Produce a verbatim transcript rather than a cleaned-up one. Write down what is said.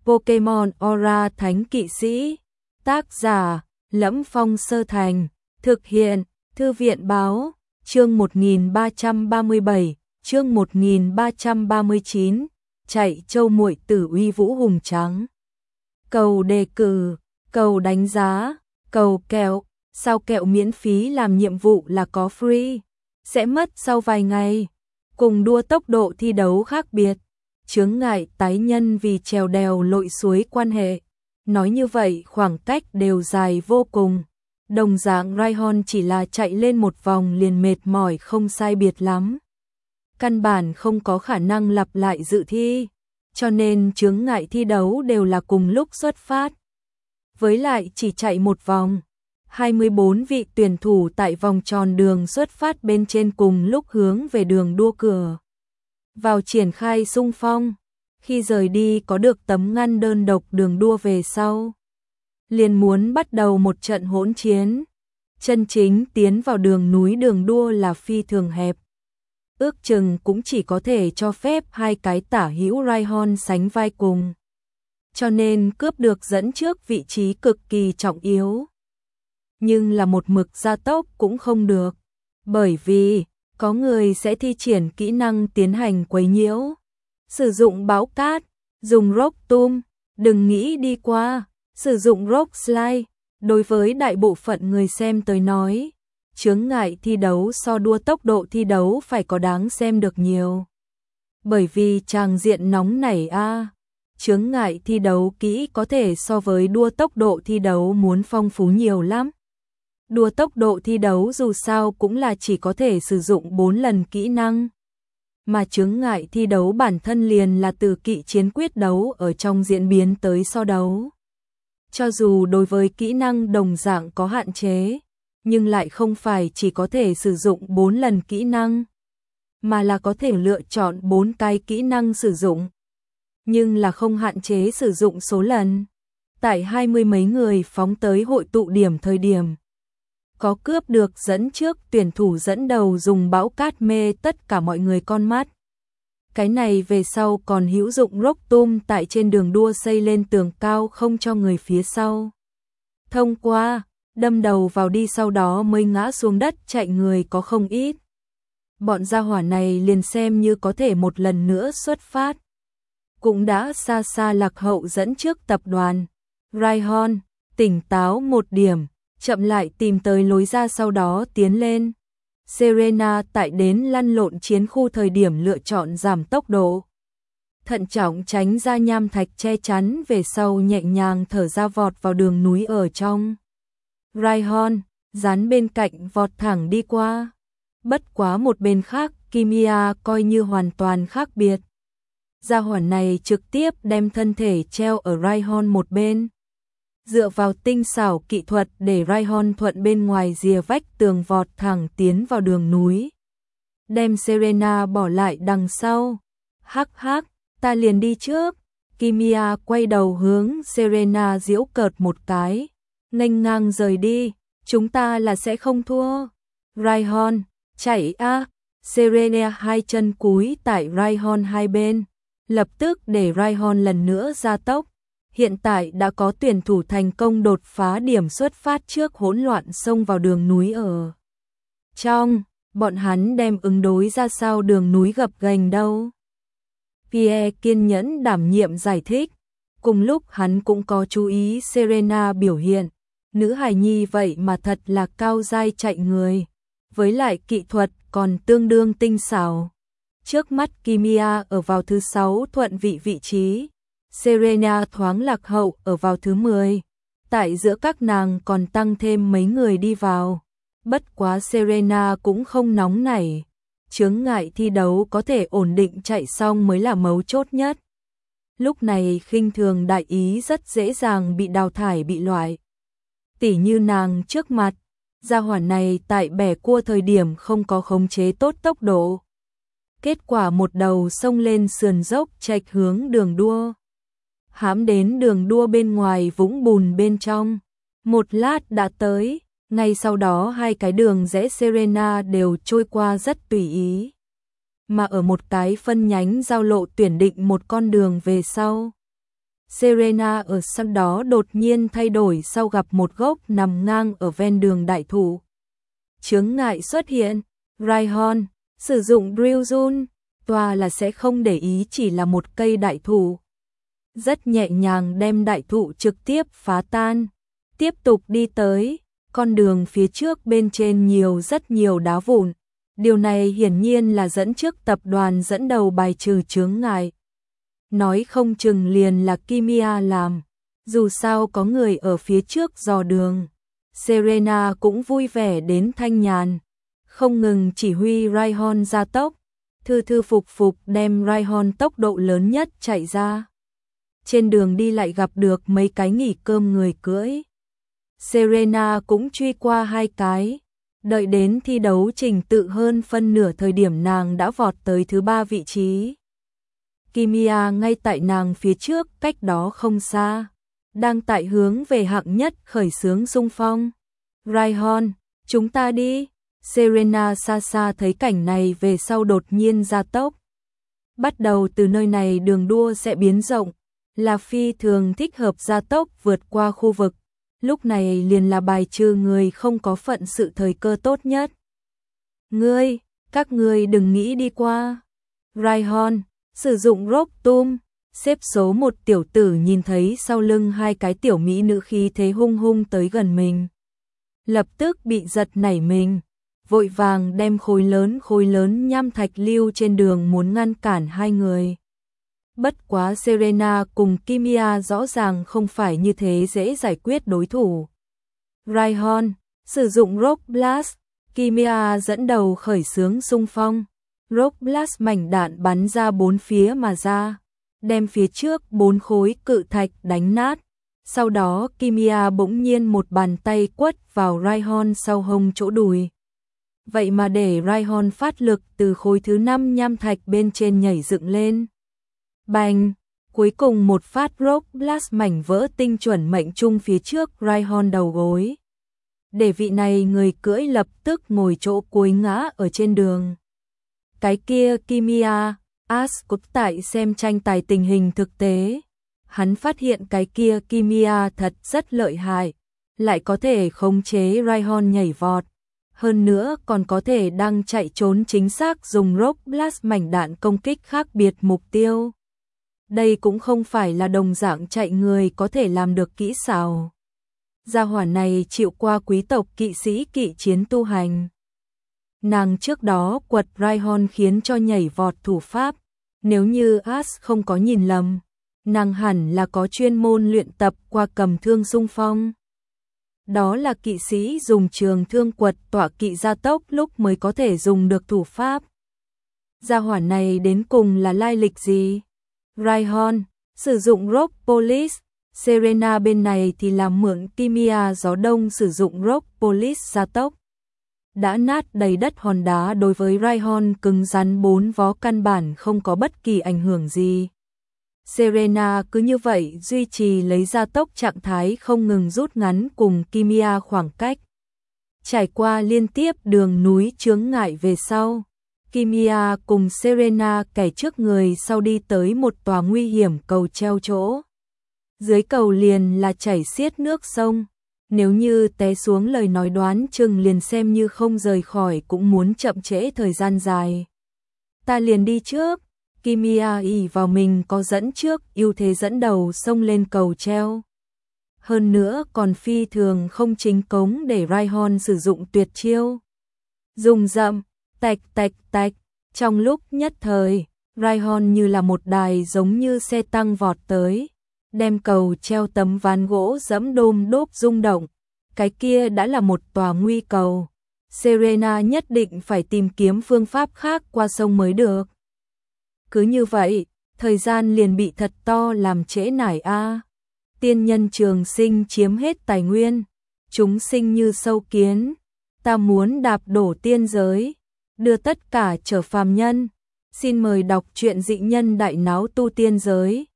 Pokemon Aura Thánh Kỵ Sĩ. Tác giả: Lẫm Phong Sơ Thành. Thực hiện: Thư viện báo. Chương một nghìn ba trăm ba mươi bảy, chương một nghìn ba trăm ba mươi chín. Chạy châu muội tử uy vũ hùng trắng. Cầu đề cử, cầu đánh giá, cầu kẹo. Sao kẹo miễn phí làm nhiệm vụ là có free, sẽ mất sau vài ngày. Cùng đua tốc độ thi đấu khác biệt. Chướng ngại tái nhân vì trèo đèo lội suối quan hệ. Nói như vậy khoảng cách đều dài vô cùng. Đồng dạng Raihon chỉ là chạy lên một vòng liền mệt mỏi không sai biệt lắm. Căn bản không có khả năng lặp lại dự thi. Cho nên chướng ngại thi đấu đều là cùng lúc xuất phát. Với lại chỉ chạy một vòng. hai mươi bốn vị tuyển thủ tại vòng tròn đường xuất phát bên trên cùng lúc hướng về đường đua cửa vào triển khai xung phong. Khi rời đi có được tấm ngăn đơn độc đường đua về sau, liền muốn bắt đầu một trận hỗn chiến. Chân chính tiến vào đường núi đường đua là phi thường hẹp. Ước chừng cũng chỉ có thể cho phép hai cái tả hữu Raihon sánh vai cùng. Cho nên cướp được dẫn trước vị trí cực kỳ trọng yếu. Nhưng là một mực gia tốc cũng không được. Bởi vì có người sẽ thi triển kỹ năng tiến hành quấy nhiễu. Sử dụng bão cát, dùng rock tomb, đừng nghĩ đi qua, sử dụng rock slide. Đối với đại bộ phận người xem tới nói, chướng ngại thi đấu so đua tốc độ thi đấu phải có đáng xem được nhiều. Bởi vì tràng diện nóng nảy a, à, chướng ngại thi đấu kỹ có thể so với đua tốc độ thi đấu muốn phong phú nhiều lắm. Đua tốc độ thi đấu dù sao cũng là chỉ có thể sử dụng bốn lần kỹ năng. Mà chướng ngại thi đấu bản thân liền là từ kỵ chiến quyết đấu ở trong diễn biến tới so đấu. Cho dù đối với kỹ năng đồng dạng có hạn chế, nhưng lại không phải chỉ có thể sử dụng bốn lần kỹ năng, mà là có thể lựa chọn bốn cái kỹ năng sử dụng. Nhưng là không hạn chế sử dụng số lần. Tại hai mươi mấy người phóng tới hội tụ điểm thời điểm, có cướp được dẫn trước tuyển thủ dẫn đầu dùng bão cát mê tất cả mọi người con mắt. Cái này về sau còn hữu dụng rock tomb tại trên đường đua xây lên tường cao không cho người phía sau thông qua, đâm đầu vào đi sau đó mới ngã xuống đất chạy người có không ít. Bọn gia hỏa này liền xem như có thể một lần nữa xuất phát, cũng đã xa xa lạc hậu dẫn trước tập đoàn. Raihon, tỉnh táo một điểm, chậm lại tìm tới lối ra sau đó tiến lên. Serena tại đến lăn lộn chiến khu thời điểm lựa chọn giảm tốc độ. Thận trọng tránh ra nham thạch che chắn về sau nhẹ nhàng thở ra vọt vào đường núi ở trong. Raihon, dán bên cạnh vọt thẳng đi qua. Bất quá một bên khác, Kimiya coi như hoàn toàn khác biệt. Gia hỏa này trực tiếp đem thân thể treo ở Raihon một bên. Dựa vào tinh xảo kỹ thuật để Raihon thuận bên ngoài rìa vách tường vọt thẳng tiến vào đường núi. Đem Serena bỏ lại đằng sau. Hắc hắc, ta liền đi trước. Kimiya quay đầu hướng Serena giễu cợt một cái. Nghênh ngang rời đi, chúng ta là sẽ không thua. Raihon, chạy a. Serena hai chân cúi tại Raihon hai bên. Lập tức để Raihon lần nữa gia tốc. Hiện tại đã có tuyển thủ thành công đột phá điểm xuất phát trước hỗn loạn xông vào đường núi ở trong, bọn hắn đem ứng đối ra sao đường núi gập ghềnh đâu. Pierre kiên nhẫn đảm nhiệm giải thích, cùng lúc hắn cũng có chú ý Serena biểu hiện, nữ hài nhi vậy mà thật là cao giai chạy người, với lại kỹ thuật còn tương đương tinh xảo. Trước mắt Kimiya ở vào thứ sáu thuận vị vị trí. Serena thoáng lạc hậu ở vào thứ mười. Tại giữa các nàng còn tăng thêm mấy người đi vào. Bất quá Serena cũng không nóng nảy. Chướng ngại thi đấu có thể ổn định chạy xong mới là mấu chốt nhất. Lúc này khinh thường đại ý rất dễ dàng bị đào thải bị loại. Tỉ như nàng trước mặt, gia hỏa này tại bẻ cua thời điểm không có khống chế tốt tốc độ. Kết quả một đầu xông lên sườn dốc chệch hướng đường đua. Hãm đến đường đua bên ngoài vũng bùn bên trong. Một lát đã tới, ngay sau đó hai cái đường rẽ Serena đều trôi qua rất tùy ý. Mà ở một cái phân nhánh giao lộ tuyển định một con đường về sau, Serena ở sau đó đột nhiên thay đổi sau gặp một gốc nằm ngang ở ven đường đại thụ. Chướng ngại xuất hiện, Ryan sử dụng Drillzone, toa là sẽ không để ý chỉ là một cây đại thụ. Rất nhẹ nhàng đem đại thụ trực tiếp phá tan, tiếp tục đi tới, con đường phía trước bên trên nhiều rất nhiều đá vụn. Điều này hiển nhiên là dẫn trước tập đoàn dẫn đầu bài trừ chướng ngại. Nói không chừng liền là Kimmya làm, dù sao có người ở phía trước dò đường. Serena cũng vui vẻ đến thanh nhàn, không ngừng chỉ huy Ryan ra tốc, thư thư phục phục đem Ryan tốc độ lớn nhất chạy ra. Trên đường đi lại gặp được mấy cái nghỉ cơm người cưỡi. Serena cũng truy qua hai cái, đợi đến thi đấu trình tự hơn phân nửa thời điểm nàng đã vọt tới thứ ba vị trí. Kimmya ngay tại nàng phía trước cách đó không xa, đang tại hướng về hạng nhất khởi xướng xung phong. Ryan, chúng ta đi. Serena xa xa thấy cảnh này về sau đột nhiên ra tốc. Bắt đầu từ nơi này đường đua sẽ biến rộng, là phi thường thích hợp gia tốc vượt qua khu vực. Lúc này liền là bài trừ người không có phận sự thời cơ tốt nhất. Ngươi, các ngươi đừng nghĩ đi qua. Ryan sử dụng rock tum, xếp số một tiểu tử nhìn thấy sau lưng hai cái tiểu mỹ nữ khí thế hung hung tới gần mình. Lập tức bị giật nảy mình, vội vàng đem khối lớn khối lớn nham thạch lưu trên đường muốn ngăn cản hai người. Bất quá Serena cùng Kimmya rõ ràng không phải như thế dễ giải quyết đối thủ. Ryan sử dụng Rock Blast, Kimmya dẫn đầu khởi xướng xung phong. Rock Blast mảnh đạn bắn ra bốn phía mà ra, đem phía trước bốn khối cự thạch đánh nát. Sau đó Kimmya bỗng nhiên một bàn tay quất vào Ryan sau hông chỗ đùi. Vậy mà để Ryan phát lực từ khối thứ năm nham thạch bên trên nhảy dựng lên. Bành! Cuối cùng một phát Rock Blast mảnh vỡ tinh chuẩn mệnh trung phía trước Ryan đầu gối. Để vị này người cưỡi lập tức ngồi chỗ cuối ngã ở trên đường. Cái kia Kimmya, Ash cũng tại xem tranh tài tình hình thực tế. Hắn phát hiện cái kia Kimmya thật rất lợi hại, lại có thể khống chế Ryan nhảy vọt. Hơn nữa còn có thể đang chạy trốn chính xác dùng Rock Blast mảnh đạn công kích khác biệt mục tiêu. Đây cũng không phải là đồng dạng chạy người có thể làm được kỹ xảo. Gia hỏa này chịu qua quý tộc kỵ sĩ kỵ chiến tu hành. Nàng trước đó quật Ryan khiến cho nhảy vọt thủ pháp. Nếu như Ash không có nhìn lầm, nàng hẳn là có chuyên môn luyện tập qua cầm thương xung phong. Đó là kỵ sĩ dùng trường thương quật tọa kỵ gia tốc lúc mới có thể dùng được thủ pháp. Gia hỏa này đến cùng là lai lịch gì? Ryan sử dụng Rock Police, Serena bên này thì làm mượn Kimmya gió đông sử dụng Rock Police gia tốc. Đã nát đầy đất hòn đá đối với Ryan cứng rắn bốn vó căn bản không có bất kỳ ảnh hưởng gì. Serena cứ như vậy duy trì lấy gia tốc trạng thái không ngừng rút ngắn cùng Kimmya khoảng cách. Trải qua liên tiếp đường núi chướng ngại về sau, Kimmya cùng Serena kẻ trước người sau đi tới một tòa nguy hiểm cầu treo chỗ. Dưới cầu liền là chảy xiết nước sông. Nếu như té xuống lời nói đoán chừng liền xem như không rời khỏi cũng muốn chậm trễ thời gian dài. Ta liền đi trước. Kimmya ỷ vào mình có dẫn trước ưu thế dẫn đầu xông lên cầu treo. Hơn nữa còn phi thường không chính cống để Ryan sử dụng tuyệt chiêu. Dùng dậm, tạch tạch tạch. Trong lúc nhất thời, Ryan như là một đài giống như xe tăng vọt tới. Đem cầu treo tấm ván gỗ dẫm đôm đốp rung động. Cái kia đã là một tòa nguy cầu. Serena nhất định phải tìm kiếm phương pháp khác qua sông mới được. Cứ như vậy, thời gian liền bị thật to làm trễ nải a. Tiên nhân trường sinh chiếm hết tài nguyên, chúng sinh như sâu kiến, ta muốn đạp đổ tiên giới, đưa tất cả trở phàm nhân. Xin mời đọc truyện Dị Nhân Đại Náo Tu Tiên Giới.